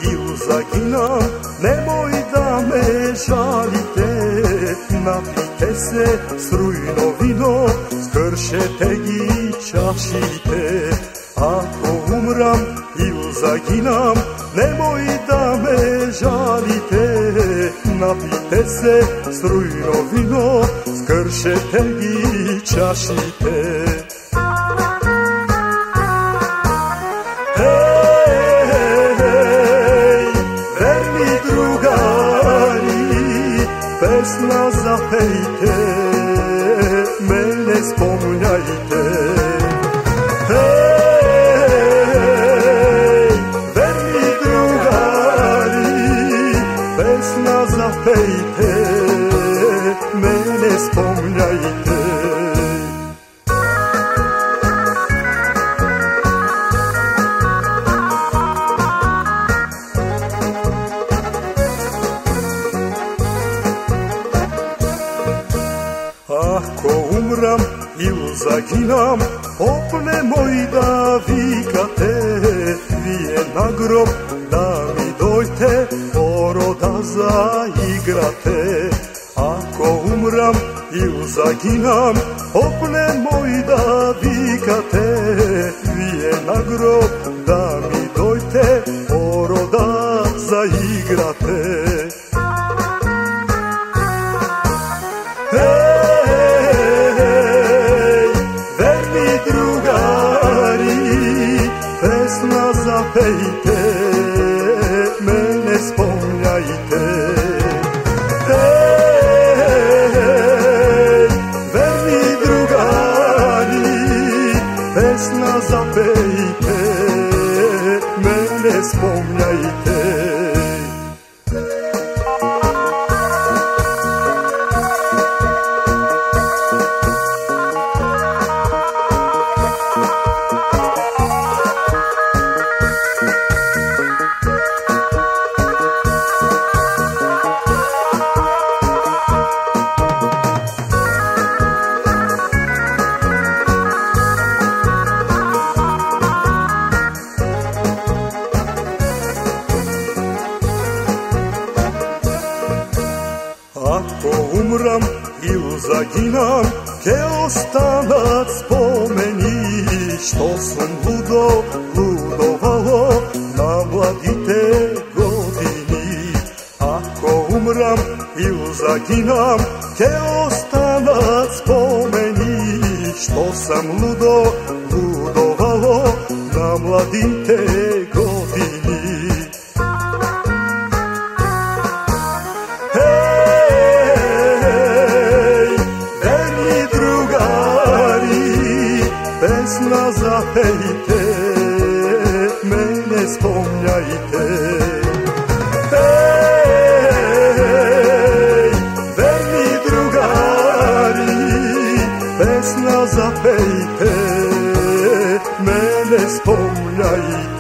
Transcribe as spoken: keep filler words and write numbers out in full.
ili zaginam, nemoj da me žalite. Napijte se strujno vino, skršete i čašite. Ako umram ili zaginam, nemoj da me žalite. Napijte se strujno vino, skršete i čašite. Pesma zapejte, mene spominjajte. Hej, verni drugari, pesma zapejte, mene spominjajte. Ako umram ili zaginam, opne moj da vikate, vije na grob da mi dojte, poroda zaigrate. Ako umram ili zaginam, opne moj da vikate, vije na grob da mi dojte, poroda zaigrate. Pesma zapejte, mene spominjajte. Hej, verni drugari, pesma zapejte, mene spominjajte. Ako umram ili zaginam, ke ostanat spomeni, što sam ludo, ludovalo na mladite godini. Ako umram ili zaginam, ke ostanat spomeni, što sam ludo, ludovalo na mladite godini. Pesma zapejte, mene spominjajte. Hej, verni drugari, pesma zapejte, mene spominjajte.